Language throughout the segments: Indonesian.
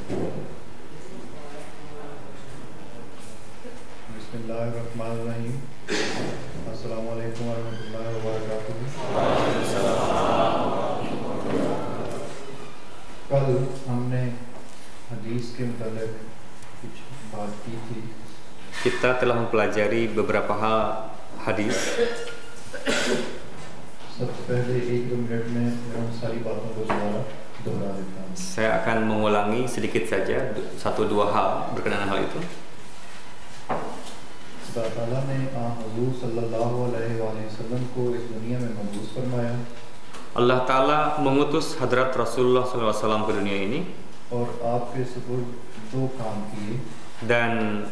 बिस्मिल्लाहिर्रहमानिर्रहीम। अस्सलामुअलैकुम वरहमतुल्लाहि वबरकातुहू। कल हमने हदीस के मुतालिक कुछ बात की थी। Kita telah mempelajari beberapa hal hadis. सबसे पहले 1-2 मिनट में मैं उन सारी बातों को दोहरा देता हूँ। Saya akan mengulangi sedikit saja 1-2 hal berkenaan hal itu. खुदा ताला ने हुज़ूर सल्लल्लाहु अलैहि वसल्लम को इस दुनिया में मबूस फरमाया Allah Ta'ala mengutus Hadrat Rasulullah SAW ke dunia ini और आपके सुपुर्द 2 काम किए dan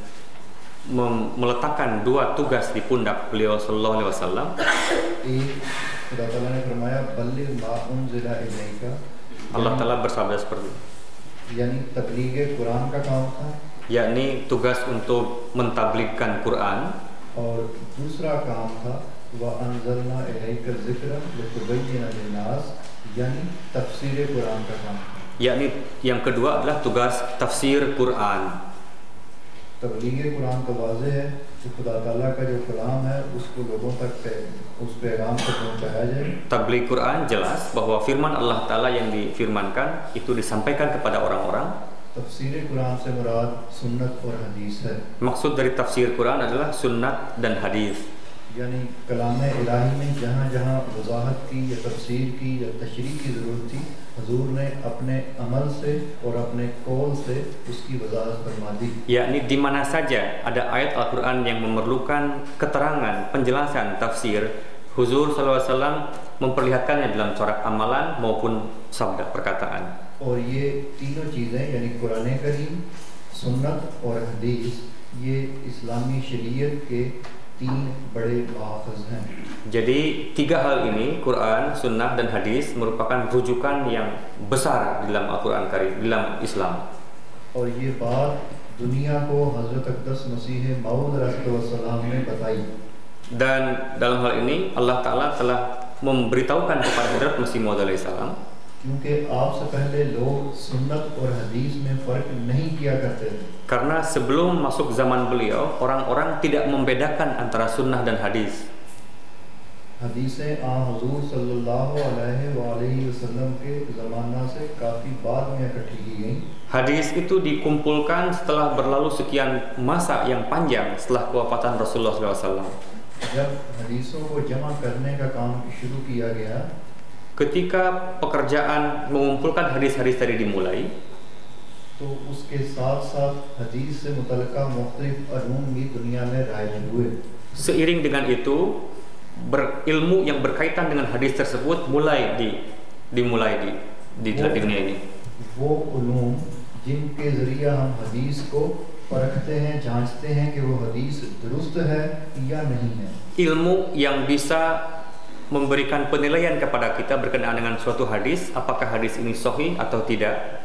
meletakkan 2 tugas di pundak beliau Sallallahu Alaihi Wasallam. एक खुदा ताला ने फरमाया बल्लिग मा उनज़िला इलैका, Allah Ta'ala bersabda seperti itu, यानी तबलीग कुरान का काम था, yakni tugas untuk mentabligkan Quran, और दूसरा काम था व अंज़लना इलैका ज़िक्रा लितुबय्यिना लिन्नास, यानी तफसीर कुरान का काम था। yakni yang kedua adalah tugas tafsir Quran. तबलीग कुरान तो वाज़ेह है कि खुदा ताला का जो कलाम है उसको लोगों तक उस पैगाम को पहुँचाया जाए। Tabligh Quran jelas bahwa firman Allah Ta'ala yang difirmankan itu disampaikan kepada orang-orang. तफसीर कुरान से मुराद सुन्नत और हदीस है, Maksud dari tafsir Quran adalah sunnat dan hadis. यानी कलाम इलाही में जहाँ जहाँ वजाहत की या तफसीर की या तशरीह की ज़रूरत थी, हुजूर ने अपने अमल से और अपने कौल से उसकी वजाहत फरमा दी। Yakni di mana saja ada ayat Al-Quran yang memerlukan keterangan, penjelasan, tafsir, Huzur SAW memperlihatkannya dalam corak amalan maupun sabda perkataan. और ये तीनों चीज़ें यानी कुरान करीम, सुन्नत और हदीस, ये इस्लामी शरीयत के 3 बड़े माखज़ हैं। Jadi 3 hal ini, Quran, Sunnah, dan Hadis merupakan rujukan yang besar di dalam Al-Quran Karim, di dalam Islam. और ये बात दुनिया को हज़रत अक़दस मसीह मऊद अलैहिस्सलाम ने बताई। Dan dalam hal ini Allah Ta'ala telah memberitahukan kepada Hadrat Masih Maud alaihissalam, क्योंकि आपसे पहले लोग सुन्नत और हदीस में फ़र्क नहीं किया करते थे। karena sebelum masuk zaman beliau, orang-orang tidak membedakan antara sunnah dan hadis. हदीसें हुज़ूर सल्लल्लाहु अलैहि वसल्लम के ज़माना से काफ़ी बाद में इकट्ठी की गई। Hadis itu dikumpulkan setelah berlalu sekian masa yang panjang setelah kewafatan Rasulullah SAW. जब हदीसों को जमा करने का काम शुरू किया गया, Ketika pekerjaan mengumpulkan hadis-hadis tadi dimulai, तो उसके साथ साथ हदीस से मुतल्लिक़ा मुख्तलिफ़ अल्लूम भी दुनिया में राइज हुए। seiring dengan itu berilmu yang berkaitan dengan hadis tersebut dimulai di dunia ini. वो उलूम जिनके ज़रिए हम हदीस को परखते हैं, जांचते हैं कि वो हदीस दुरुस्त है या नहीं है। Ilmu yang bisa memberikan penilaian kepada kita berkenaan dengan suatu hadis, apakah hadis ini sahih atau tidak.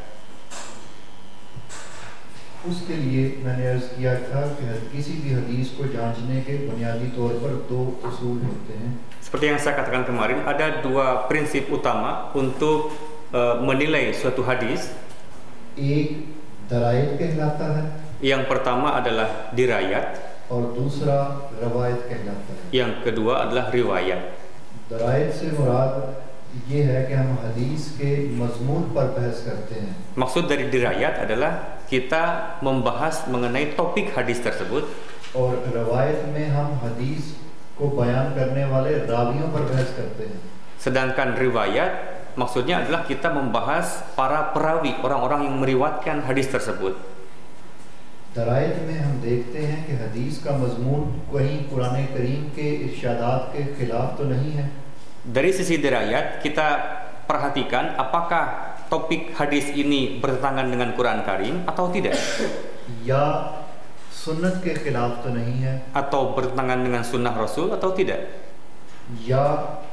उसके लिए मैंने अर्ज़ किया था कि किसी भी हदीस को जांचने के बुनियादी तौर पर 2 उसूल होते हैं। Seperti yang saya katakan kemarin, ada 2 prinsip utama untuk menilai suatu hadis. एक दरायत कहलाता है Yang pertama adalah dirayat, और दूसरा रवायत कहलाता है। yang kedua adalah riwayat. दरायत से मुराद ये है कि हम हदीस के मज़मून पर बहस करते हैं। Maksud dari dirayat adalah kita membahas mengenai topik hadis tersebut. और रवायत में हम हदीस को बयान करने वाले रावियों पर बहस करते हैं। Sedangkan riwayat maksudnya adalah kita membahas para perawi, orang-orang yang meriwayatkan hadis tersebut. दरायत में हम देखते हैं कि हदीस का मज़मून कहीं कुरान करीम के इरशादात के ख़िलाफ़ तो नहीं है। Dari sisi dirayat kita perhatikan apakah topik hadis ini bertentangan dengan Quran Karim atau tidak, या सुन्नत के ख़िलाफ़ तो नहीं है, atau bertentangan dengan sunnah Rasul atau tidak, या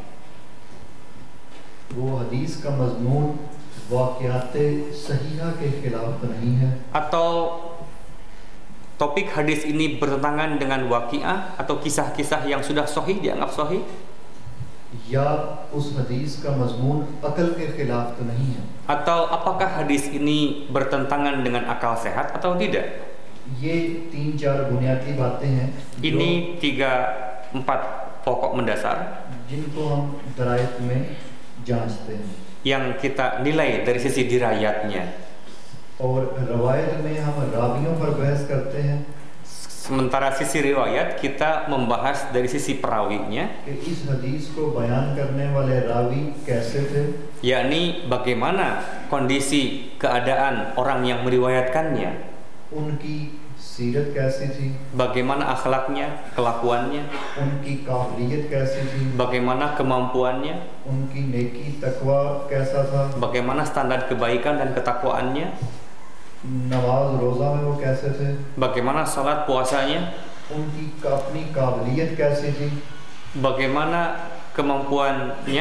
वो हदीस का मज़मून वाक़ियात सहीहा के ख़िलाफ़ तो नहीं है, atau topik hadis ini bertentangan dengan waqiah atau kisah-kisah yang sudah sahih dianggap sahih. या उस हदीस का मजमून अकल के खिलाफ तो नहीं है। Atau apakah hadis ini bertentangan dengan akal sehat atau tidak? ये 3-4 बुनियादी बातें हैं Ini 3-4 pokok mendasar जिनको हम दरायत में जांचते हैं yang kita nilai dari sisi dirayatnya. और रवायत में हम रावियों पर बहस करते हैं Sementara sisi riwayat kita membahas dari sisi perawinya, कि इस हदीस को बयान करने वाले रावी कैसे थे, yakni bagaimana kondisi keadaan orang yang meriwayatkannya, उनकी सीरत कैसी थी, bagaimana akhlaknya, kelakuannya, उनकी काबिलियत कैसी थी, bagaimana kemampuannya, उनकी नेकी तकवा कैसा था, bagaimana standar kebaikan dan ketakwaannya, नमाज रोज़ा में वो कैसे थे, bagaimana salat puasanya, उनकी अपनी काबिलियत कैसी थी, bagaimana kemampuannya,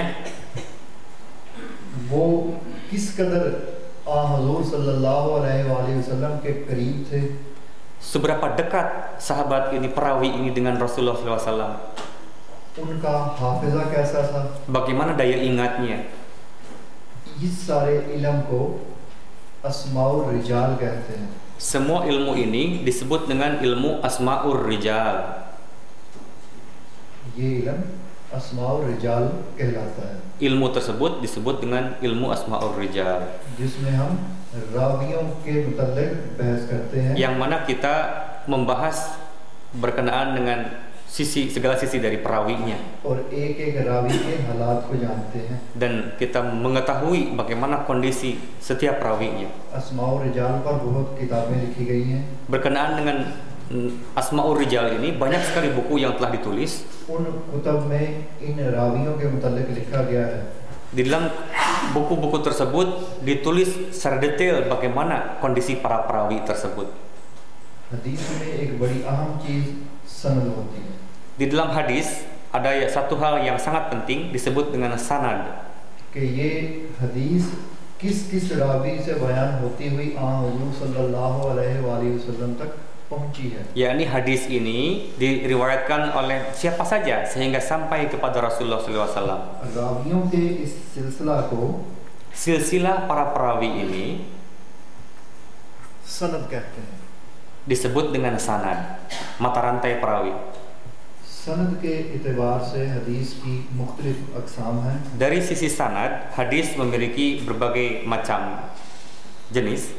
वो किस कदर हुज़ूर सल्लल्लाहु अलैहि वसल्लम के करीब थे, seberapa dekat sahabat ini, perawi ini dengan Rasulullah SAW, उनका हाफिज़ा कैसा था। bagaimana daya ingatnya. इस सारे इल्म को अस्माउर रिजाल कहते हैं। Semua ilmu ini disebut dengan ilmu asma'ur rijal. ये इल्म अस्माउर रिजाल कहलाता है, Ilmu tersebut disebut dengan ilmu asma'ur rijal, जिसमें हम रावियों के मुतल्लिक़ बहस करते हैं, yang mana kita membahas berkenaan dengan segala sisi dari perawinya, और एक-एक रावी के हालात को जानते हैं। dan kita mengetahui bagaimana kondisi setiap perawinya. अस्माउर रिजाल पर बहुत किताबें लिखी गई हैं। Berkenaan dengan asma'ur rijal ini banyak sekali buku yang telah ditulis. उन कुतब में इन रावियों के मुतल्लिक़ लिखा गया है। Di dalam buku-buku tersebut ditulis secara detail bagaimana kondisi para perawi tersebut. हदीस में एक बड़ी अहम चीज़ सनद होती है। Di dalam hadis ada satu hal yang sangat penting disebut dengan sanad. कि ये हदीस किस रावी से बयान होती हुई हुज़ूर सल्लल्लाहु अलैहि वसल्लम तक पहुंची है। Yakni hadis ini diriwayatkan oleh siapa saja sehingga sampai kepada Rasulullah SAW. रावियों के इस सिलसिला को Silsilah para perawi ini सनद कहते हैं। disebut dengan sanad, mata rantai perawi. सनद के एतबार से हदीस की मुख्तलिफ अक़साम हैं। Dari sisi sanad, hadis memiliki berbagai macam jenis.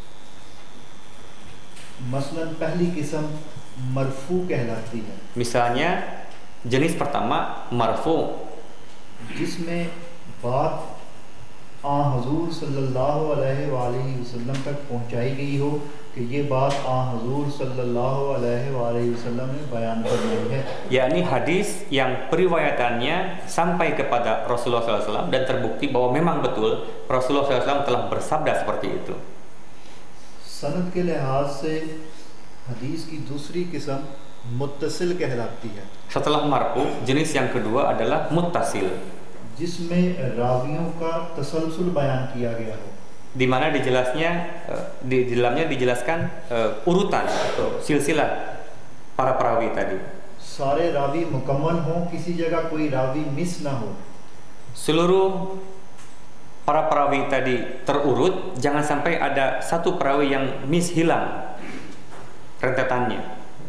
मसलन पहली किस्म मरफू कहलाती है, Misalnya jenis pertama marfu, जिसमें बात हुज़ूर सल्लल्लाहु अलैहि वसल्लम तक पहुंचाई गई हो कि ये बात हुज़ूर सल्लल्लाहु अलैहि वसल्लम ने बयान करनी है। yakni hadis yang periwayatannya sampai kepada Rasulullah SAW dan terbukti bahwa memang betul Rasulullah SAW telah bersabda seperti itu. सनद के लिहाज से हदीस की दूसरी किस्म मुत्तसिल कहलाती है, Setelah marfu, jenis yang kedua adalah muttasil, जिसमें रावियों का तसलसल बयान किया गया हो, di mana di dalamnya dijelaskan urutan atau silsilah para perawi tadi. सारे रावी मुकम्मल हों, किसी जगह कोई रावी मिस ना हो। Seluruh para perawi tadi terurut, jangan sampai ada satu perawi yang hilang rentetannya.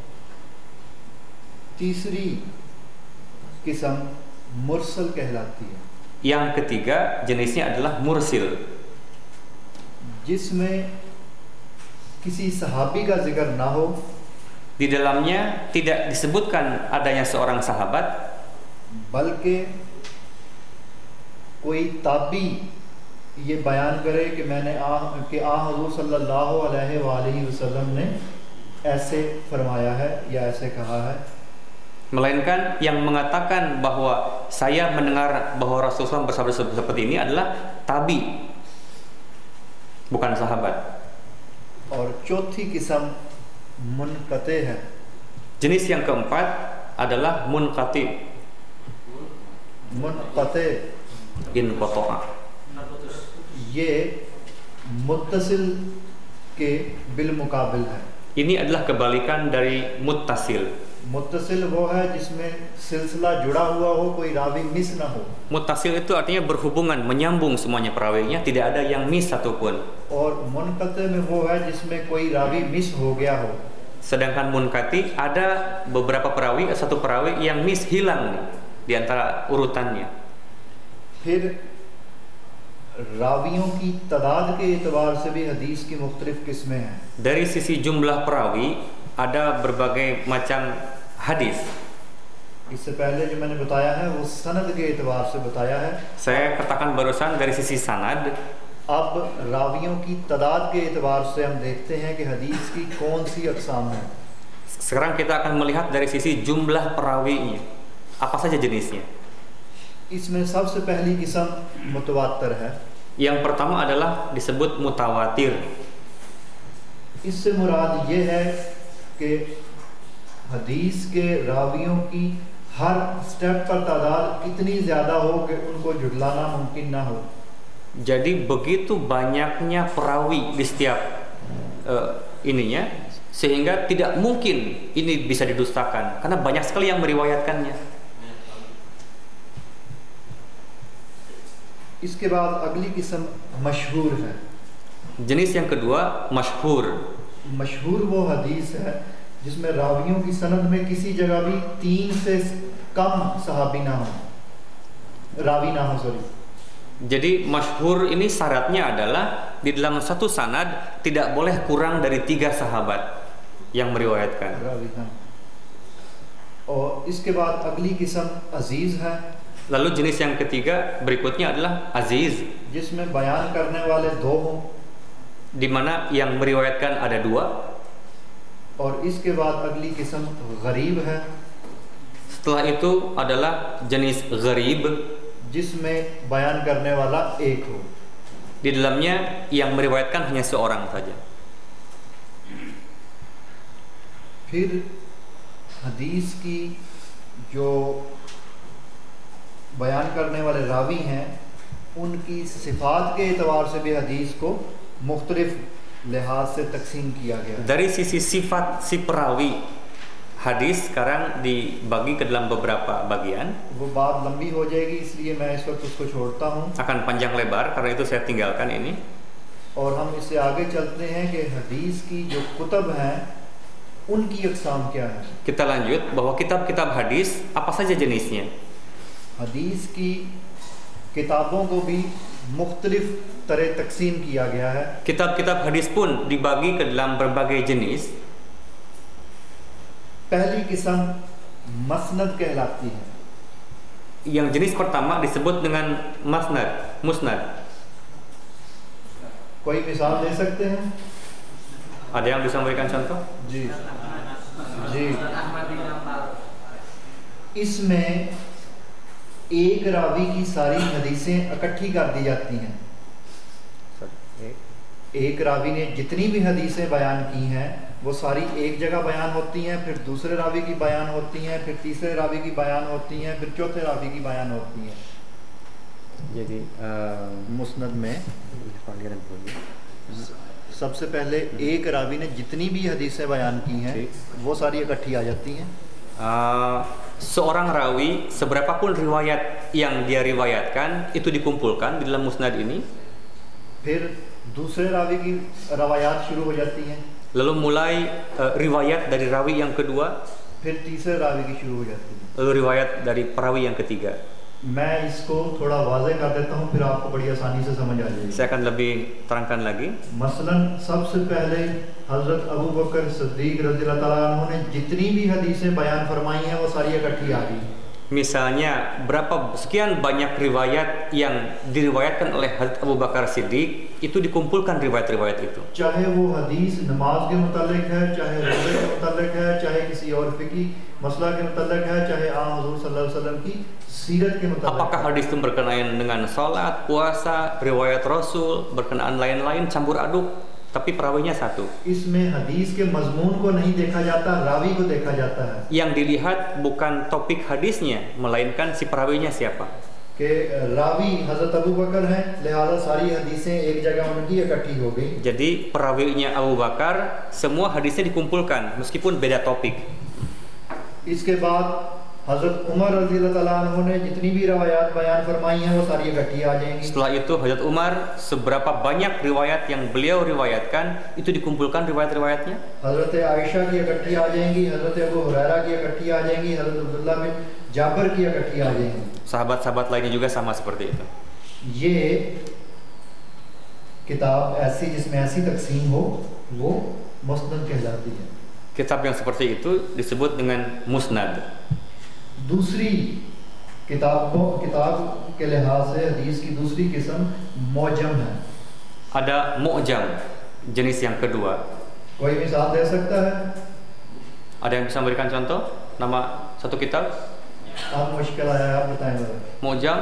तीसरी किस्म मुरसल कहलाती है, Yang ketiga jenisnya adalah mursil, जिसमें किसी सहाबी का जिक्र ना हो, di dalamnya tidak disebutkan adanya seorang sahabat, बल्कि कोई ताबी ये बयान करे कि मैंने हुज़ूर सल्लल्लाहु अलैहि वसल्लम ने ऐसे फरमाया है या ऐसे कहा है, melainkan yang mengatakan bahwa saya mendengar bahwa Rasulullah bersabda seperti ini adalah tabi, bukan sahabat. और चौथी किस्म मुनक़ते है, Jenis yang keempat adalah munqati, मुनक़ते inqata'a. ये मुत्तसिल के बिल मुकाबिल है। Ini adalah kebalikan dari muttasil. मुत्तसिल वो है जिसमें सिलसिला जुड़ा हुआ हो, कोई रावी मिस ना हो. Muttasil itu artinya berhubungan, menyambung semuanya perawinya, tidak ada yang miss satupun. और मुनक़ते में वो है जिसमें कोई रावी मिस हो गया हो. Sedangkan munkati ada beberapa perawi, satu perawi yang miss, hilang nih di antara urutannya. फिर रावियों की तादाद के एतबार से भी हदीस की मुख्तलिफ किस्में हैं. Dari sisi jumlah perawi ada berbagai macam hadis. इससे पहले जो मैंने बताया है वो सनद के एतबार से बताया है. Saya katakan barusan dari sisi sanad. अब रावियों की तादाद के एतबार से हम देखते हैं कि हदीस की कौन सी अक़साम है. Sekarang kita akan melihat dari sisi jumlah perawinya, apa saja jenisnya. इसमें सबसे पहली किस्म मुतवातिर है. Yang pertama adalah disebut mutawatir. इससे मुराद ये है कि हदीस के रावियों की हर स्टेप पर तादाद इतनी ज़्यादा हो कि उनको झुटलाना मुमकिन ना हो. Jadi begitu banyaknya perawi di setiap ininya, sehingga tidak mungkin ini bisa didustakan karena banyak sekali yang meriwayatkannya. इसके बाद अगली किस्म मशहूर है. Jenis yang kedua masyhur. मशहूर वो हदीस है जिसमें रावियों की सनद में किसी जगह भी 3 से कम सहाबी ना हो, रावी ना हो, sorry. Jadi masyhur ini syaratnya adalah di dalam satu sanad tidak boleh kurang dari 3 sahabat yang meriwayatkan. रावी हाँ. और इसके बाद अगली किस्म अजीज है. Lalu jenis yang ketiga berikutnya adalah aziz, जिसमें बयान करने वाले 2 हों. di mana yang meriwayatkan ada 2. और इसके बाद अगली किस्म गरीब है. Setelah itu adalah jenis gharib, जिसमें बयान करने वाला 1 हो. di dalamnya yang meriwayatkan hanya seorang saja. फिर हदीस की जो बयान करने वाले रावी हैं उनकी सिफात के एतबार से भी हदीस को मुख्तलिफ लिहाज से तकसीम किया गया. Dari sisi sifat si perawi, hadis sekarang dibagi ke dalam beberapa bagian. वो बात लंबी हो जाएगी इसलिए मैं इस वक्त उसको छोड़ता हूँ. Akan panjang lebar karena itu saya tinggalkan ini. और हम इससे आगे चलते हैं कि हदीस की जो कुतब हैं उनकी अक़साम क्या है. Kita lanjut bahwa kitab-kitab hadis apa saja jenisnya. हदीस की किताबों को भी मुख्तलिफ तरह तकसीम किया गया है. Kitab-kitab hadis pun dibagi ke dalam berbagai jenis. पहली किस्म मसनद कहलाती है. Yang jenis pertama disebut dengan musnad. कोई मिसाल दे सकते हैं? Ada yang bisa memberikan contoh? जी जी. इसमें एक रावी की सारी हदीसें इकट्ठी कर दी जाती हैं. एक रावी ने जितनी भी हदीसें बयान की हैं वो सारी एक जगह बयान होती हैं, फिर दूसरे रावी की बयान होती हैं, फिर तीसरे रावी की बयान होती हैं, फिर चौथे रावी की बयान होती हैं. Jadi मुस्नद में सबसे पहले एक रावी ने जितनी भी हदीसें बयान की हैं वो सारी इकट्ठी आ जाती हैं. seorang rawi seberapapun riwayat yang dia riwayatkan itu dikumpulkan di dalam musnad ini. फिर दूसरे रावी की रवायात शुरू हो जाती हैं. Lalu mulai riwayat dari rawi yang kedua. फिर तीसरे रावी की शुरू हो जाती है. Lalu riwayat dari perawi yang ketiga. मैं इसको थोड़ा वाज़ेह कर देता हूँ फिर आपको बड़ी आसानी से समझ आ जाएगी. Saya akan lebih terangkan lagi. मसलन सबसे पहले हज़रत अबू बकर सिद्दीक़ रज़ियल्लाहु ताला अन्हु ने जितनी भी हदीसें बयान फरमाई हैं वो सारी इकट्ठी आ गई. Misalnya berapa sekian banyak riwayat yang diriwayatkan oleh Hazrat Abu Bakar Siddiq, itu dikumpulkan riwayat-riwayat itu. चाहे वो हदीस नमाज के मुतालिक है, चाहे रोज़े के मुतालिक है, चाहे किसी और फ़िकी मसला के मुतालिक है, चाहे आम हुज़ूर सल्लल्लाहु अलैहि वसल्लम की सीरत के मुतालिक. Apakah hadis itu berkenaan dengan salat, puasa, riwayat Rasul, berkenaan lain-lain campur aduk, tapi perawinya satu. इसमें हदीस के मज़मून को नहीं देखा जाता, रावी को देखा जाता है. Yang dilihat bukan topik hadisnya, melainkan si perawinya siapa. कि रावी हज़रत अबू बकर हैं, लिहाजा सारी हदीसें एक जगह उनकी इकट्ठी हो गई. Jadi perawinya Abu Bakar, semua hadisnya dikumpulkan meskipun beda topik. इसके बाद हज़रत उमर रज़ी अल्लाह ताला अन्हु ने जितनी भी रवायात बयान फरमाई हैं वो सारी इकट्ठी आ जाएंगी। Setelah itu Hazrat Umar seberapa banyak riwayat yang beliau riwayatkan itu dikumpulkan riwayat-riwayatnya. हज़रत आयशा की इकट्ठी आ जाएंगी, हज़रत अबू हुरैरा की इकट्ठी आ जाएंगी, हज़रत अब्दुल्लाह बिन जाबिर की इकट्ठी आ जाएंगी। Sahabat-sahabat lainnya juga sama seperti itu. ये किताब ऐसी जिसमें ऐसी तकसीम हो वो मुस्नद कहलाती है। Kitab yang seperti itu disebut dengan musnad. दूसरी किताब के लिहाज से हदीस की दूसरी किस्म मौजम है। Ada mu'jam, jenis yang kedua. कोई मिसाल दे सकता है? Ada yang bisa memberikan contoh nama satu kitab? आप मुश्किल आया आप बताएं जरा। Mu'jam?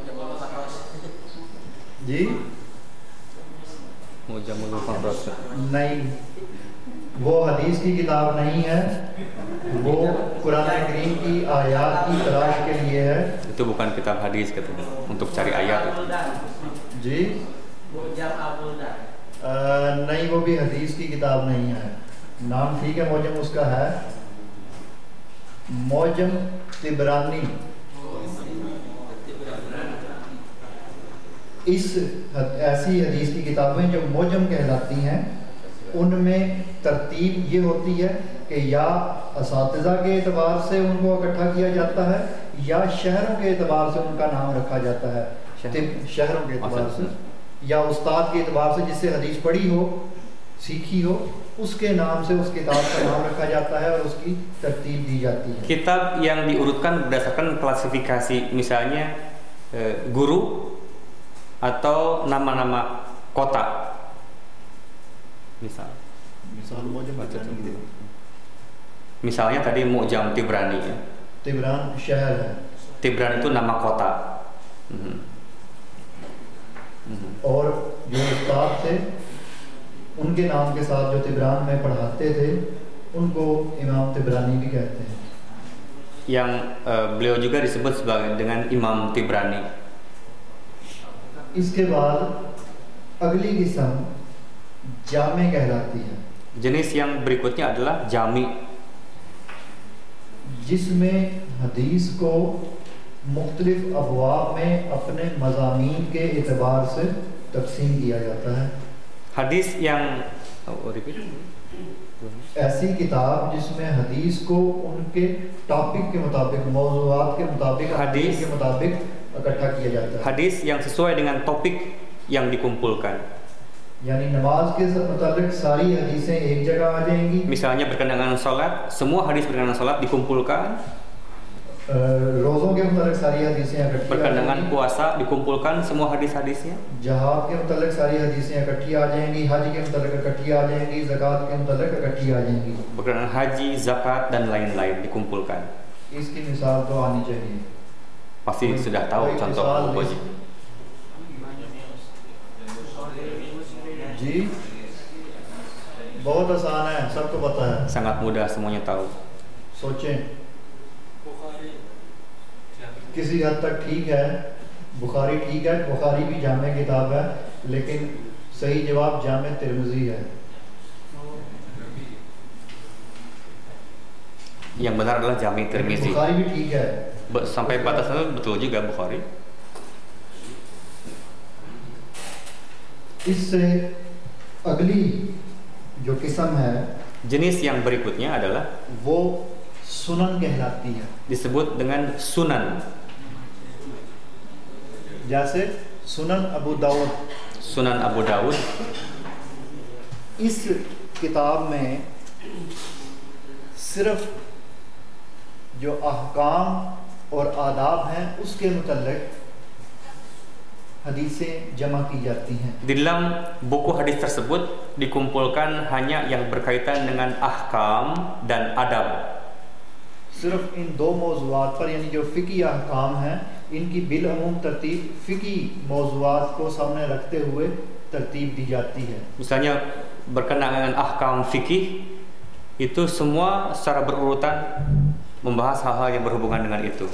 जी Mu'jamul Mufarrad. नहीं, वो हदीस की किताब नहीं है, वो कुरान करीम की आयत की तलाश के लिए है। Itu bukan kitab hadis katanya, untuk cari ayat itu. जी नहीं, वो भी हदीस की किताब नहीं है। नाम ठीक है, मौजम उसका है मौजम तिबरानी। इस ऐसी हदीस की किताबें जो मौजम कहलाती हैं उनमें तरतीब ये होती है कि या असातिज़ा के एतबार से उनको इकट्ठा किया जाता है या शहरों के एतबार से उनका नाम रखा जाता है। शहरों के एतबार से या उस्ताद के एतबार से जिससे हदीस पढ़ी हो, सीखी हो, उसके नाम से उस किताब का नाम रखा जाता है और उसकी तरतीब दी जाती है। Kitab yang diurutkan berdasarkan klasifikasi, misalnya guru atau nama-nama kota. Misalnya tadi Mu'jam Tibrani ya. Tibran शहर है। Tibran itu nama kota. और जो उस्ताद थे उनके नाम के साथ जो तिबरान में पढ़ाते थे उनको इमाम तिबरानी भी कहते हैं। Yang beliau juga disebut sebagai dengan Imam Tibrani. इसके बाद अगली किस्म जामे कहलाती है। Jenis yang berikutnya adalah jami, जिसमें हदीस को मुख्तलिफ अबवाब में अपने मज़ामीन के एतबार से तकसीम किया जाता है। hadis yang ऐसी किताब जिसमें हदीस को उनके टॉपिक के मुताबिक, मौज़ूआत के मुताबिक, हदीस के मुताबिक इकट्ठा किया जाता है। hadis yang sesuai dengan topik yang dikumpulkan. यानी नमाज के मुताबिक सारी हदीसें एक जगह आ जाएंगी। Misalnya berkenaan dengan salat, semua hadis berkenaan dengan salat dikumpulkan. रोज़ों के मुताबिक सारी हदीसें इकट्ठी आ Berkenaan dengan जाएंगी। puasa dikumpulkan semua hadis-hadisnya. जहाद के मुताबिक सारी हदीसें इकट्ठी आ जाएंगी, हज के मुताबिक इकट्ठी आ जाएंगी, ज़कात के मुताबिक इकट्ठी आ जाएंगी। Berkenaan haji, zakat dan lain-lain dikumpulkan. इसकी मिसाल तो आनी चाहिए। Pasti sudah tahu contoh bukunya. जी बहुत आसान है, सबको पता है। Sangat mudah, semuanya tahu. सोचें, किसी हद तक ठीक है, बुखारी ठीक है, बुखारी भी जामे किताब है, लेकिन सही जवाब जामे तिरमिज़ी है। Yang benar adalah Jami Tirmizi. Bukhari भी ठीक है। Sampai batasan itu betul juga Bukhari. इससे अगली जो किस्म है Jenis yang berikutnya adalah वो सुनन कहलाती है। disebut dengan sunan. जैसे सुनन अबू दाऊद। Sunan Abu Dawud. इस किताब में सिर्फ जो अहकाम और आदाब हैं उसके मुतल्लिक़ हदीसें जमा की जाती हैं। Di dalam buku hadis tersebut dikumpulkan hanya yang berkaitan dengan ahkam dan adab. सिर्फ इन दो मौज़ूआत पर, यानी जो फ़िकी अहकाम हैं इनकी बिलअमूम तरतीब फ़िकी मौज़ूआत को सामने रखते हुए तरतीब दी जाती है। Misalnya berkenaan dengan ahkam fikih itu semua secara berurutan membahas hal-hal yang berhubungan dengan itu.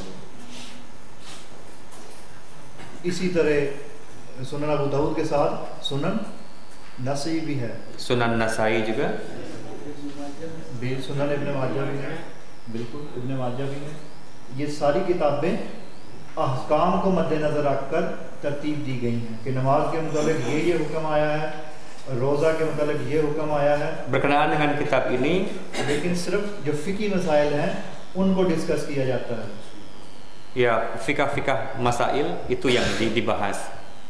इसी तरह सुनन अबू दाऊद के साथ सुनन नसाई भी है। Sunan Nasai juga, सुनन इब्न माजा भी है। बिल्कुल इब्न माजा भी है। ये सारी किताबें अहकाम को मद्देनज़र रखकर तरतीब दी गई हैं कि नमाज के मुताबिक ये हुक्म आया है, रोज़ा के मुताबिक ये हुक्म आया है। Berkenaan dengan kitab ini, लेकिन सिर्फ जो फ़िकी मसाइल हैं उनको डिस्कस किया जाता है। ya fikah-fikah masail itu yang dibahas.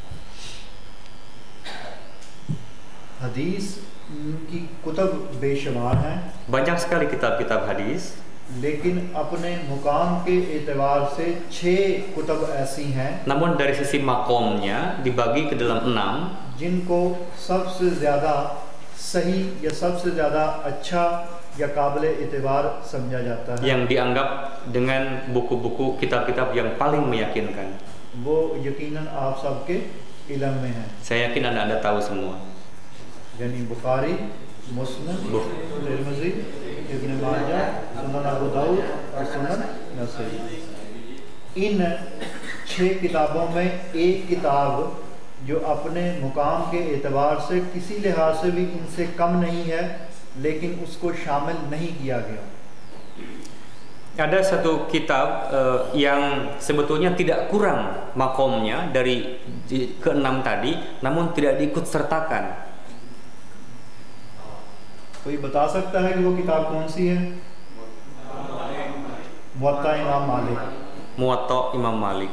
हदीस की कुतब बेशुमार हैं, Banyak sekali kitab-kitab hadis, लेकिन अपने मुकाम के एतबार से 6 कुतब ऐसी हैं namun dari sisi makomnya dibagi ke dalam 6 जिनको सबसे ज़्यादा सही या सबसे ज़्यादा अच्छा या काबिल एतबार समझा जाता है। yang dianggap dengan buku-buku kitab-kitab yang paling meyakinkan. वो यकीनन आप सबके इल्म में है, Saya yakin Anda tahu semua. यानी बुखारी, मुस्लिम, तिरमिज़ी, इब्न माजा, सुनन अबू दाऊद और सुनन नसई। इन 6 किताबों में एक किताब जो अपने मुकाम के एतबार से किसी लिहाज से भी इनसे कम नहीं है, लेकिन उसको शामिल नहीं किया गया। Ada satu kitab yang sebetulnya tidak kurang makomnya dari ke-6 tadi, namun tidak diikut sertakan. कोई बता सकता है कि वो किताब कौन सी है? मुवत्ता इमाम मालिक। Muwatta Imam Malik.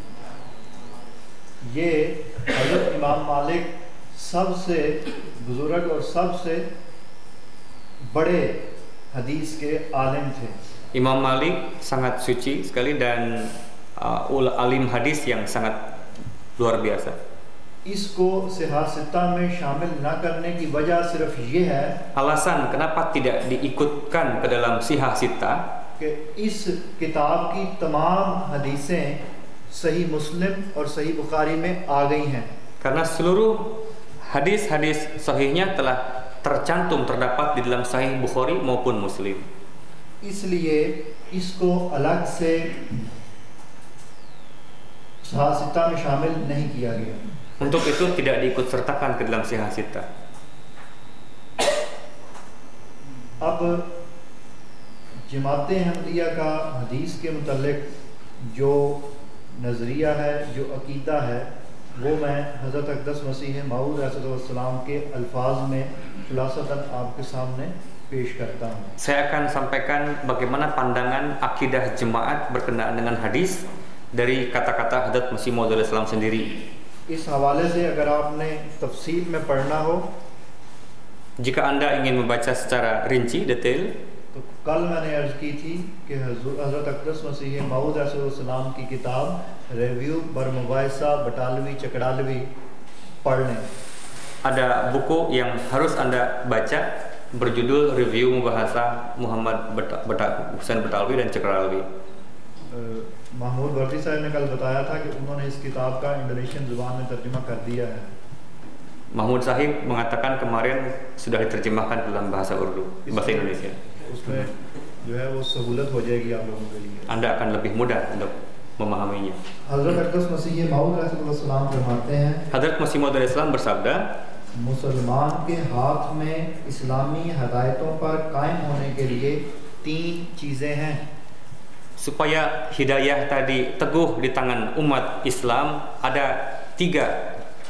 ये हज़रत इमाम मालिक सबसे बुजुर्ग और सबसे बड़े हदीस के आलिम थे। Imam Malik sangat suci sekali dan alim hadis yang sangat luar biasa. इसको सिहासिता में शामिल न करने की वजह सिर्फ ये है Alasan kenapa tidak diikutkan ke dalam Sihah Sittah कि इस किताब की तमाम हदीसें सही मुस्लिम और सही बुखारी में आ गई हैं, karena seluruh hadis-hadis sahihnya telah tercantum terdapat di dalam Sahih Bukhari maupun Muslim. इसलिए इसको अलग से सिहासिता में शामिल नहीं किया गया। Untuk itu tidak diikut sertakan ke dalam Sihah Sittah. अब जमात अहमदिया का हदीस के मुतल्लिक जो नज़रिया है, जो अकीदा है, वो मैं हज़रत अक़दस मसीह मऊद अलैहिस्सलाम के अल्फाज में खुलासतन आपके सामने पेश करता हूँ। Saya akan sampaikan bagaimana pandangan akidah jemaat berkenaan dengan hadis dari kata-kata Hadrat Masih Maud alaihissalam sendiri. इस हवाले से अगर आपने तफसील में पढ़ना हो, Jika Anda ingin membaca secara rinci, detail, तो कल मैंने अर्ज़ की थी कि हज़रत अक़दस मसीह मऊद अलैहिस्सलाम की किताब रिव्यू बर मुबाहिसा बटालवी चकड़ालवी पढ़ लें। ada buku yang harus Anda baca berjudul Review Mubahasa Muhammad Husain Batalwi dan Cekralwi. Mahmood बर्ती साहब ने कल बताया था कि उन्होंने इस किताब का इंडोनेशियन ज़ुबान में तर्जुमा कर दिया है। Mahmud Sahib mengatakan kemarin sudah diterjemahkan dalam bahasa Urdu, bahasa Indonesia. उसमें जो है वो सहूलत हो जाएगी आप लोगों के लिए, Anda akan lebih mudah untuk memahaminya. हज़रत अक़दस मसीह मऊद अलैहिस्सलाम फरमाते हैं, Hadrat Masih Maud alaihissalam bersabda, मुसलमान के हाथ में इस्लामी हदायतों पर कायम होने के लिए 3 चीज़ें हैं। supaya hidayah tadi teguh di tangan umat Islam ada 3.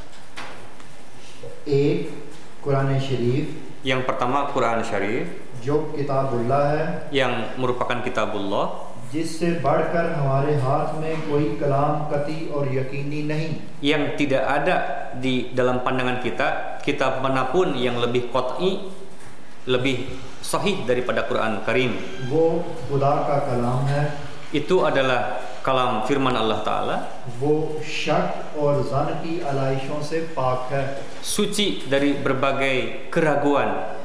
एक कुरान शरीफ, Yang pertama Quran Syarif जो किताबुल्लाह है, yang merupakan kitabullah, जिससे बढ़कर हमारे हाथ में कोई कलाम कती और यकीनी नहीं। yang tidak ada di dalam pandangan kita kitab manapun yang lebih qat'i, lebih sahih daripada Quran Karim. वो खुदा का कलाम है, Itu adalah kalam firman Allah Ta'ala, वो शक और ज़न की आलाइशों से पाक है, suci dari berbagai keraguan.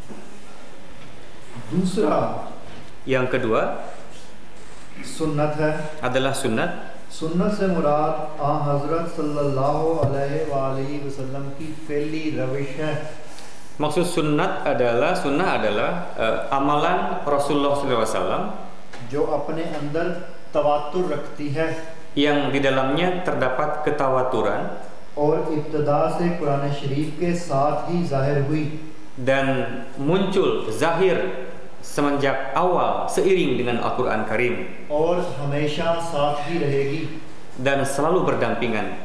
दूसरा Yang kedua सुन्नत है। adalah sunnat. सुन्नत से मुराद आ हज़रत सल्लल्लाहु अलैहि वसल्लम की फ़ेली रविश है। Maksud sunnah adalah amalan Rasulullah SAW जो अपने अंदर तवातुर रखती है yang di dalamnya terdapat ketawaturan और इब्तिदा से कुरान शरीफ के साथ ही जाहिर हुई। dan muncul zahir semenjak awal seiring dengan Al-Quran Karim और हमेशा साथ ही रहेगी। dan selalu berdampingan.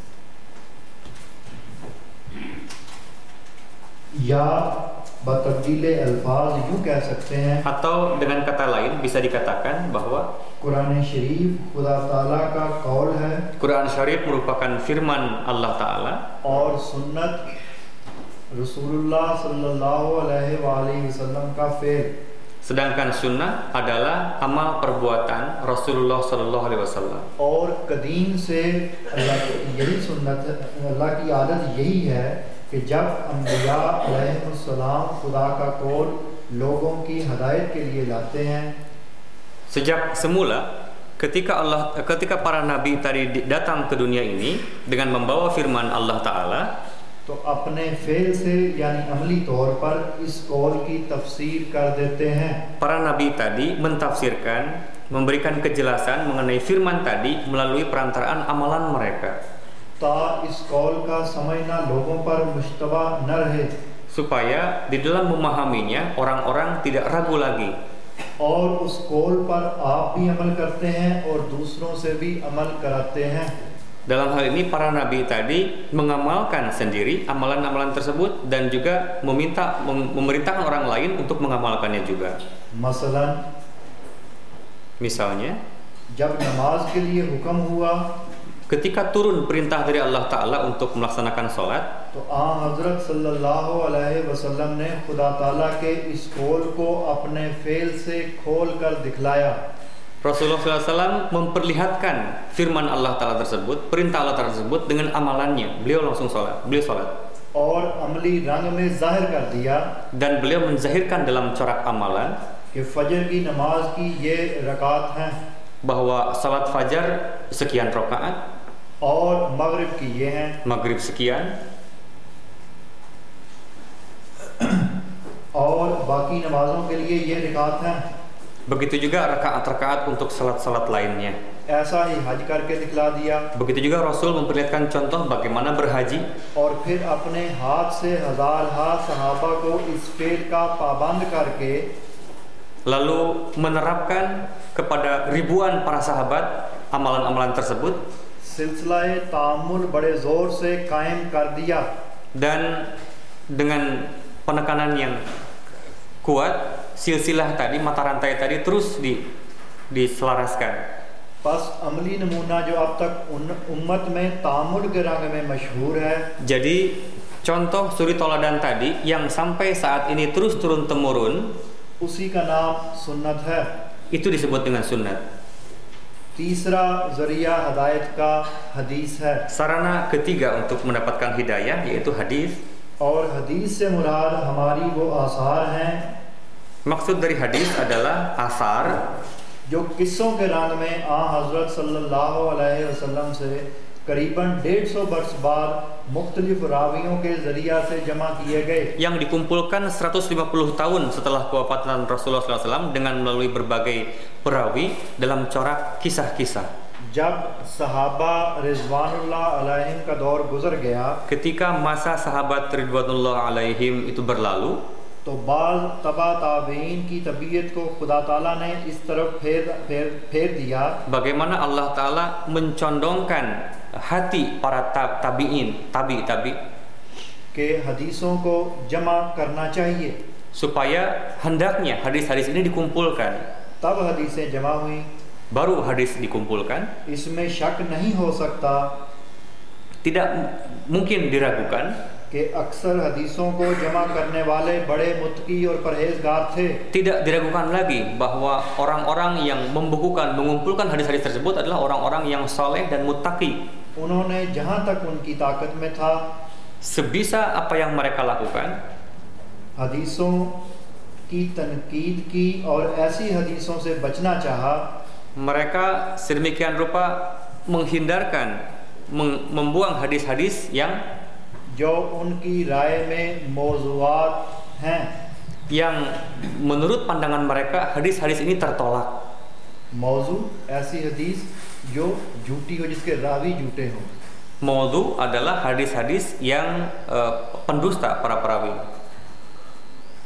या बतब्दील अल्फाज यूँ कह सकते हैं, Atau dengan kata lain bisa dikatakan bahwa Quran शरीफ खुदा ताला का कौल है Quran Syarif merupakan firman Allah Ta'ala और सुन्नत रसूलुल्लाह सल्लल्लाहु अलैहि वसल्लम का फेल। sedangkan sunnah adalah amal perbuatan Rasulullah Sallallahu Alaihi Wasallam. और कदीम से अल्लाह की यही सुन्नत, अल्लाह की आदत यही है कि जब अम्बिया अलैहिस्सलाम खुदा का कौल लोगों की हदायत के लिए लाते हैं, Sejak semula ketika para nabi tadi datang ke dunia ini dengan membawa firman Allah Ta'ala, तो अपने फेल से यानी अमली तौर पर इस कौल की तफसीर कर देते हैं। para nabi tadi mentafsirkan, memberikan kejelasan mengenai firman tadi melalui perantaraan amalan mereka, ता इस कौल का समझना लोगों पर मुश्तबा न रहे supaya di dalam memahaminya orang-orang tidak ragu lagi, और उस कौल पर आप भी अमल करते हैं और दूसरों से भी अमल कराते हैं। Dalam hal ini para nabi tadi mengamalkan sendiri amalan-amalan tersebut dan juga memerintahkan orang lain untuk mengamalkannya juga. मसलन Misalnya, जब नमाज के लिए हुक्म हुआ ketika turun perintah dari Allah Ta'ala untuk melaksanakan sholat, तो हज़रत सल्लल्लाहु अलैहि वसल्लम ने खुदा ताला के इस कौल को अपने फेल से खोल कर दिखलाया। Rasulullah SAW memperlihatkan firman Allah Ta'ala tersebut, perintah Allah Ta'ala tersebut dengan amalannya. Beliau langsung sholat, beliau sholat. और अमली रंग में जाहिर कर दिया Dan beliau menzahirkan dalam corak amalan कि फजर की नमाज की ये रकात हैं bahwa salat fajar sekian rakaat, और मगरिब की ये हैं maghrib sekian, और बाकी नमाजों के लिए ये रकात हैं। begitu juga rakaat-rakaat untuk salat-salat lainnya. ऐसा ही हज करके दिखला दिया Begitu juga Rasul memperlihatkan contoh bagaimana berhaji, और फिर अपने हाथ से हजार सहाबा को इस फेल का पाबंद करके lalu menerapkan kepada ribuan para sahabat amalan-amalan tersebut, सिलसिला तामुल बड़े ज़ोर से कायम कर दिया। dan dengan penekanan yang kuat silsilah tadi, mata rantai tadi terus diselaraskan. बस अमली नमूना जो अब तक उम्मत में तामुल के रंग में मशहूर है, Jadi contoh suri toladan tadi yang sampai saat ini terus turun temurun उसी का नाम सुन्नत है। itu disebut dengan sunnat. तीसरा जरिया हदायत का हदीस है, Sarana ketiga untuk mendapatkan hidayah yaitu hadis. और हदीस से मुराद हमारी वो आसार हैं Maksud dari hadis adalah asar जो किस्सों के रंग में हज़रत सल्लल्लाहु अलैहि वसल्लम से करीबन 150 बरस बाद मुख्तलिफ रावियों के जरिया से जमा किए गए, yang dikumpulkan 150 tahun setelah kewafatan Rasulullah SAW dengan melalui berbagai perawi dalam corak kisah-kisah. जब सहाबा रिजवानुल्लाह अलैहिम का दौर गुजर गया Ketika masa sahabat Ridwanullah alaihim itu berlalu, तो बाल तबा ताबीन की तबीयत को खुदा ताला ने इस तरफ फेर दिया bagaimana Allah Ta'ala mencondongkan hati para tabi'in, tabi कि हदीसों को जमा करना चाहिए। supaya hendaknya hadis-hadis ini dikumpulkan. तब हदीसें जमा हुई। Baru hadis dikumpulkan. इसमें शक नहीं हो सकता Tidak mungkin diragukan कि अक्सर हदीसों को जमा करने वाले बड़े मुत्की और परहेजगार थे। tidak diragukan lagi bahwa orang-orang yang membukukan, mengumpulkan hadis-hadis tersebut adalah orang-orang yang saleh dan muttaqi. उन्होंने जहाँ तक उनकी ताकत में था Sebisa apa yang mereka lakukan, हदीसों की तनकीद की और ऐसी हदीसों से बचना चाहा mereka sedemikian rupa menghindarkan, membuang hadis-hadis yang जो उनकी राय में मौज़ूआत हैं, yang menurut pandangan mereka hadis-hadis ini tertolak. मौजू ऐसी हदीस जो झूठी हो, जिसके रावी झूठे हों। Maudhu adalah hadis-hadis yang pendusta para perawi.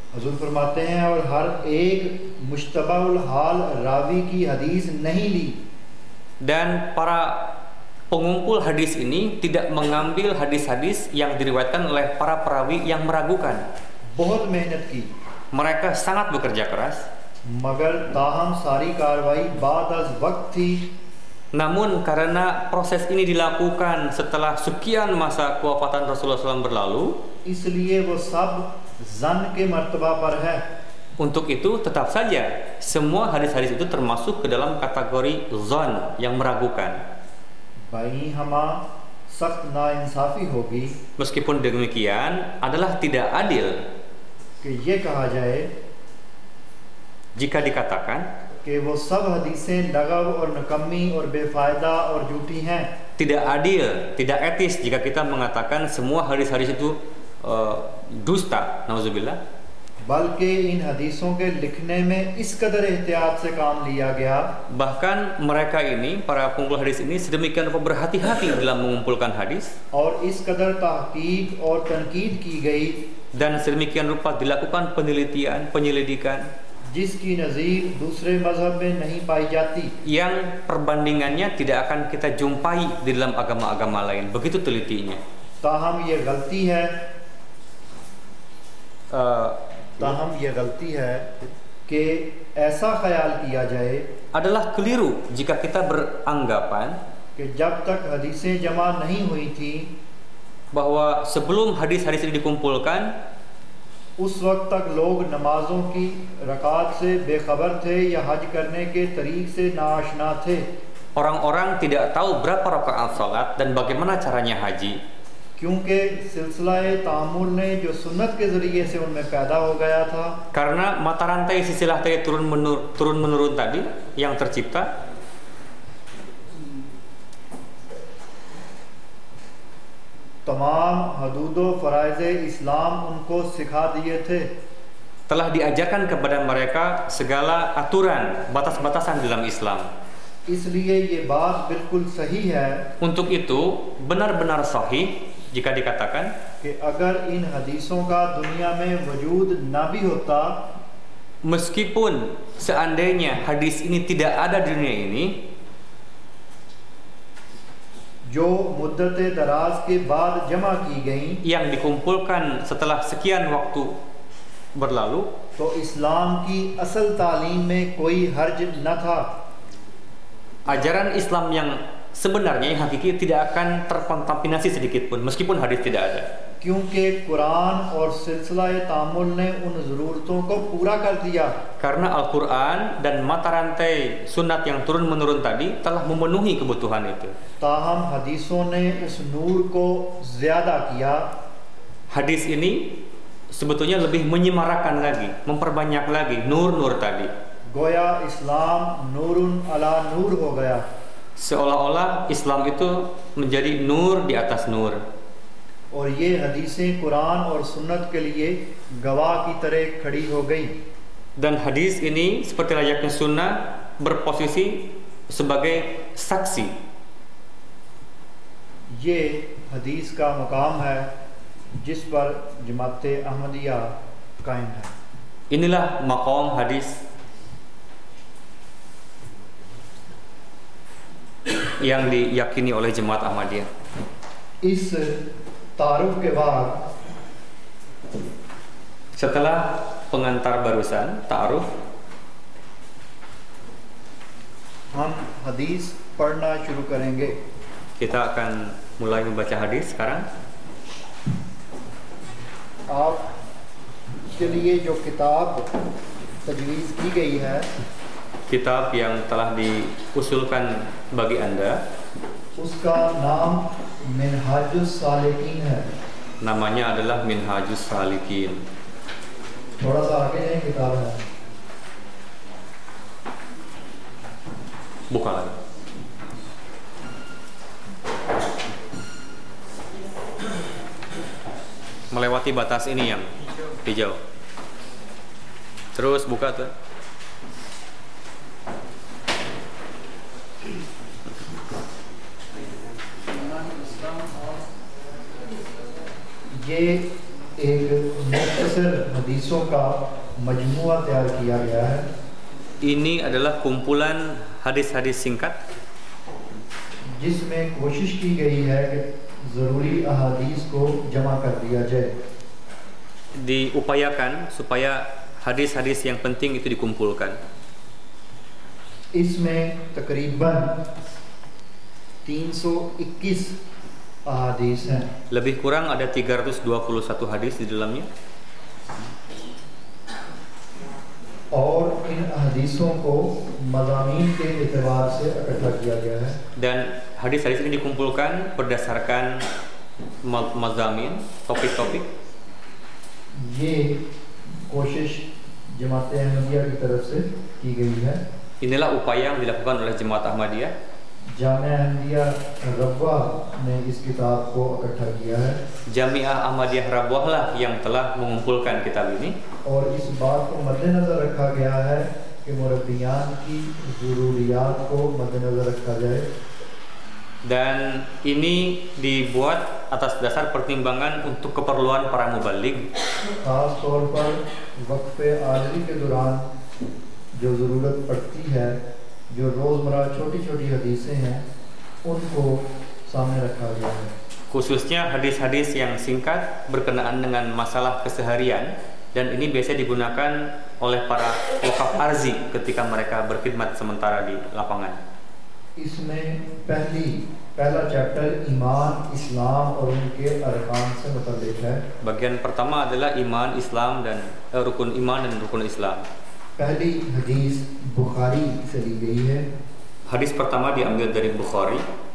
हुजूर फरमाते हैं और हर एक मुश्तबाहुल हाल रावी की हदीस नहीं ली. Dan para pengumpul hadis ini tidak mengambil hadis-hadis yang diriwayatkan oleh para perawi yang meragukan. बहुत मेहनत की. Mereka sangat bekerja keras. मगर ताहम सारी कार्रवाई बाद अज वक्त थी. Namun karena proses ini dilakukan setelah sekian masa kewafatan Rasulullah SAW berlalu, इसलिए वो सब जन के मर्तबा पर है. untuk itu tetap saja semua hadis-hadis itu termasuk ke dalam kategori zon yang meragukan. भाई हमा सख्त नाइंसाफी होगी Meskipun demikian adalah tidak adil कि ये कहा जाए jika dikatakan कि वो सब हदीसें लगव और नकम्मी और बेफायदा और झूठी हैं. tidak adil, tidak etis jika kita mengatakan semua hadis-hadis itu dusta, nauzubillah. बल्कि इन हदीसों के लिखने में इस कदर एहतियात से काम लिया गया. Bahkan mereka ini, para pengumpul hadis ini sedemikian rupa berhati-hati dalam mengumpulkan hadis और इस कदर तहकीक और तनकीद की गई dan sedemikian rupa dilakukan penelitian, penyelidikan जिसकी नज़ीर दूसरे मजहब में नहीं पाई जाती. yang perbandingannya tidak akan kita jumpai di dalam agama-agama lain. Begitu telitinya. ताहम ये गलती है कि ऐसा ख्याल किया जाए Adalah keliru jika kita beranggapan कि जब तक हदीसें जमा नहीं हुई थी bahwa sebelum hadis-hadis ini dikumpulkan, उस वक्त तक लोग नमाजों की रकात से बेखबर थे या हज करने के तरीक़ से नाआशना थे. orang-orang tidak tahu berapa rakaat salat dan bagaimana caranya haji. क्योंकि सिलसिला तामुल ने जो सुन्नत के ज़रिए से उनमें पैदा हो गया था. Karena mata rantai silsilah tadi turun menurun tadi yang tercipta, तमाम हदूदो फ़राइज़ इस्लाम उनको सिखा दिए थे. telah diajarkan kepada mereka segala aturan, batas-batasan dalam Islam. इसलिए ये बात बिल्कुल सही है Untuk itu benar-benar sahih jika dikatakan कि अगर इन हदीसों का दुनिया में वजूद ना भी होता, meskipun seandainya hadis ini tidak ada di dunia ini, जो मुद्दत दराज के बाद जमा की गई, yang dikumpulkan setelah sekian waktu berlalu, तो इस्लाम की असल तालीम में कोई हर्ज न था. ajaran Islam yang sebenarnya yang hakiki tidak akan terkontaminasi sedikit pun meskipun hadis tidak ada. क्योंकि कुरान और सिलसिला तामुल ने उन ज़रूरतों को पूरा कर दिया. Karena Al-Quran dan mata rantai sunat yang turun menurun tadi telah memenuhi kebutuhan itu. ताहम हदीसों ने उस नूर को ज़्यादा किया. Hadis ini sebetulnya lebih menyemarakan lagi, memperbanyak lagi nur-nur tadi. गोया इस्लाम नूरुन अला नूर हो गया. Seolah-olah Islam itu menjadi nur di atas nur. और ये हदीसें कुरान और सुन्नत के लिए गवाह की तरह खड़ी हो गई. Dan hadis ini seperti layaknya sunnah berposisi sebagai saksi. ये हदीस का मकाम है जिस पर जमात अहमदिया कायम है. Inilah maqam hadis yang diyakini oleh Jemaat Ahmadiyah. इस तारुफ के बाद Setelah pengantar barusan, ta'aruf, हम हदीस पढ़ना शुरू करेंगे. kita akan mulai membaca hadis sekarang. आपके लिए जो किताब तजवीज़ की गई है, Kitab yang telah diusulkan bagi Anda, उसका नाम मिनहाजुस सालिकीन है. namanya adalah Minhajus Salikin. थोड़ा सा आगे है किताब है. Buka lagi. Melewati batas ini yang hijau. Terus buka tuh. ये एक मुख्तसर हदीसों का मजमुआ तैयार किया गया है। Ini adalah kumpulan hadis-hadis singkat जिसमें कोशिश की गई है कि ज़रूरी अहादीस को जमा कर दिया जाए। diupayakan supaya hadis-hadis yang penting itu dikumpulkan. इसमें तकरीबन 321 अहादीस हैं। Lebih kurang ada 321 hadis di dalamnya. और इन हदीसों को मज़ामीन के एतबार से इकट्ठा किया गया है। Dan hadis-hadis ini dikumpulkan berdasarkan mazamin, topik-topik. ये कोशिश जमात अहमदिया की तरफ से की गई है। Inilah upaya yang dilakukan oleh Jemaat Ahmadiyah. Jamia अहमदिया रब्वा ने इस किताब को इकट्ठा किया है। Jamiah Ahmadiyah Rabwah lah yang telah mengumpulkan kitab ini. और इस बात को मद्देनज़र रखा गया है कि मुरब्बियान की ज़रूरियात को मद्देनज़र रखा जाए। Dan ini dibuat atas dasar pertimbangan untuk keperluan para muballigh. ख़ास तौर पर वक्फ़े आरज़ी के दौरान जो ज़रूरत पड़ती है, जो रोज़मर्रा छोटी छोटी हदीसें हैं, उनको सामने रखा गया है। Khususnya hadis-hadis yang singkat berkenaan dengan masalah keseharian, dan ini biasa digunakan oleh para wakaf arzi ketika mereka berkhidmat sementara di lapangan. इसमें पहला चैप्टर ईमान, इस्लाम और उनके अरकान से मुतल्लिक है। Bagian pertama adalah iman, Islam dan rukun iman dan rukun Islam. पहली हदीस बुखारी से ली गई है। Hadis pertama diambil dari Bukhari.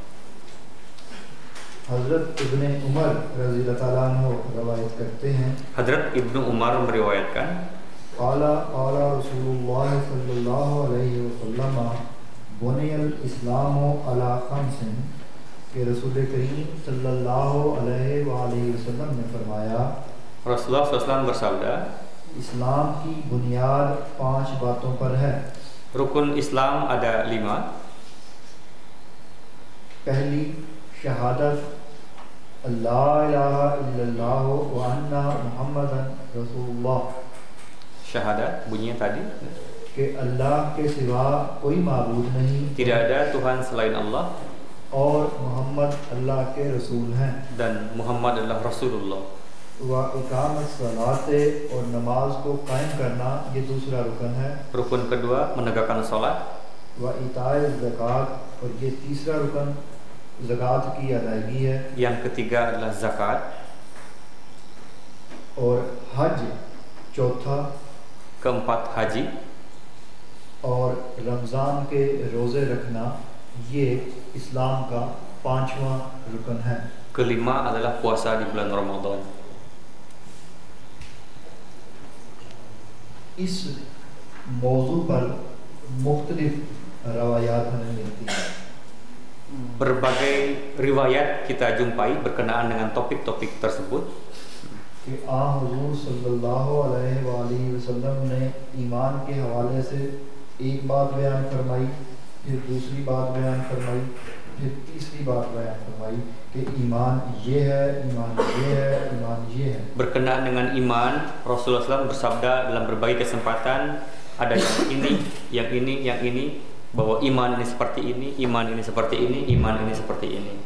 हज़रत इब्ने उमर रज़ियल्लाहु ताला अन्हु रवायत करते हैं। Hadrat Ibnu Umar meriwayatkan, क़ाला क़ाला रसूलुल्लाह सल्लल्लाहु अलैहि वसल्लम बुनियल इस्लामु अला खम्सिन, कि रसूल करीम सल्लल्लाहु अलैहि वसल्लम ने फरमाया, Rasulullah SAW bersabda, इस्लाम की बुनियाद 5 बातों पर है। rukun Islam ada 5. पहली शहादत अल्ला इलाहा इल्लल्लाह व अन्ना मुहम्मदन रसूलुल्लाह, Syahadat bunyinya tadi, कि अल्लाह के सिवा कोई माबूद नहीं, tidak ada Tuhan selain Allah, और मोहम्मद अल्लाह के रसूल हैं। dan Muhammad adalah Rasulullah. व इकामत सलाते, और नमाज को कायम करना, ये दूसरा रुकन है। Rukun kedua menegakkan sholat, व इताए ज़कात, और ये तीसरा रुकन ज़कात की अदायगी है। yang ketiga adalah zakat, और हज चौथा, keempat haji, और रमज़ान के रोज़े रखना, ये इस्लाम का 5वां रुकन है। kelima adalah puasa di bulan Ramadan. इस मौजू पर मुख्तलिफ रवायात हमें मिलती हैं। Berbagai riwayat kita jumpai berkenaan dengan topik-topik tersebut. कि आ हुज़ूर सल्लल्लाहु अलैहि वसल्लम ने ईमान के हवाले से एक बात बयान फरमाई, फिर दूसरी बात बयान फरमाई, फिर तीसरी बात बयान फरमाई कि ईमान ये है, ईमान ये है, ईमान ये है। Berkenaan dengan iman, Rasulullah SAW bersabda dalam berbagai kesempatan, ada yang ini, bahwa iman ini seperti ini, iman ini seperti ini, iman ini seperti ini.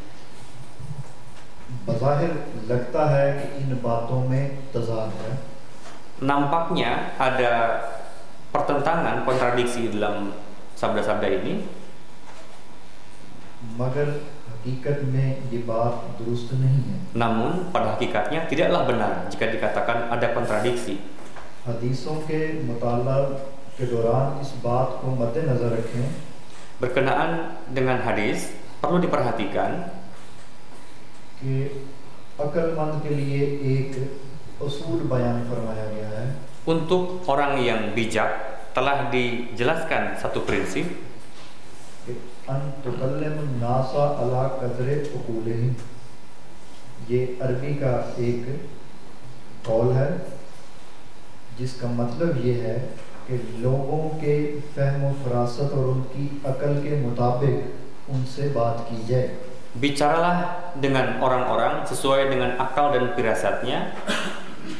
बज़ाहिर लगता है कि इन बातों में तज़ाद है, Nampaknya ada pertentangan, kontradiksi dalam sabda-sabda ini, मगर हकीकत में ये बात दुरुस्त नहीं है। namun pada hakikatnya tidaklah benar jika dikatakan ada kontradiksi. हदीसों के मुताला के दौरान इस बात को मद्देनज़र रखें Berkenaan dengan hadis, perlu diperhatikan कि अक्लमंद के लिए एक उसूल बयान फरमाया गया है। untuk orang yang bijak telah dijelaskan satu prinsip, कि अन तुकल्लिमुन नासा अला क़द्रि उक़ूलिहिम, ये अरबी का एक कौल है जिसका मतलब ये है कि लोगों के फहम फरासत और उनकी अकल के मुताबिक उनसे बात की जाए। bicaralah dengan orang-orang sesuai dengan akal dan firasatnya,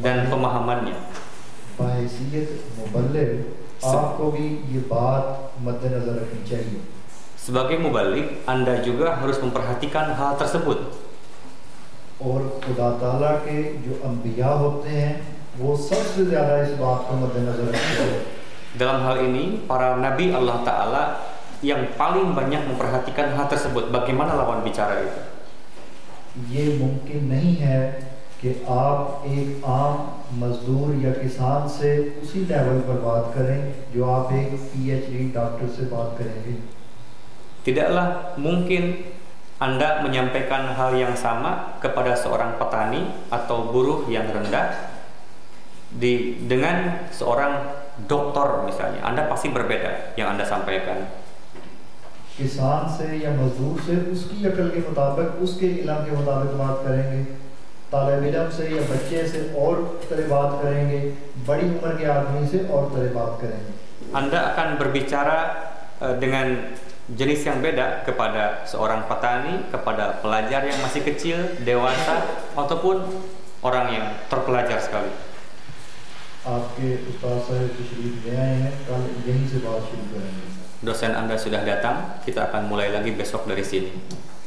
dan pemahamannya. बाहैसियत मुबल्लिग आपको भी ये बात मद्देनजर रखनी चाहिए. Sebagai mubalik, Anda juga harus memperhatikan hal tersebut. और खुदा ताला के जो अंबिया होते हैं वो सबसे ज़्यादा इस बात को मद्देनजर रखते हैं. Dalam hal ini, para nabi Allah Ta'ala yang paling banyak memperhatikan hal tersebut. Bagaimana lawan bicara itu? ये मुमकिन नहीं है कि आप एक आम मजदूर या किसान से उसी लेवल पर बात करें जो आप एक PhD डॉक्टर से बात करेंगे. Tidaklah mungkin Anda menyampaikan hal yang sama kepada seorang petani atau buruh yang rendah dengan seorang dokter misalnya. Anda pasti berbeda yang Anda sampaikan. किसान से या मजदूर से उसकी अकल के मुताबिक उसके इल्म के मुताबिक बात करेंगे. तालिब इल्म से या बच्चे से और तरह बात करेंगे. बड़ी उम्र के आदमी से और तरह बात करेंगे. Anda akan berbicara dengan jenis yang beda kepada seorang petani, kepada pelajar yang masih kecil, dewasa, ataupun orang yang terpelajar sekali. आपके उस्ताद साहब तशरीफ ले आए हैं, कल यहीं से बात शुरू करेंगे. Dosen Anda sudah datang, kita akan mulai lagi besok dari sini.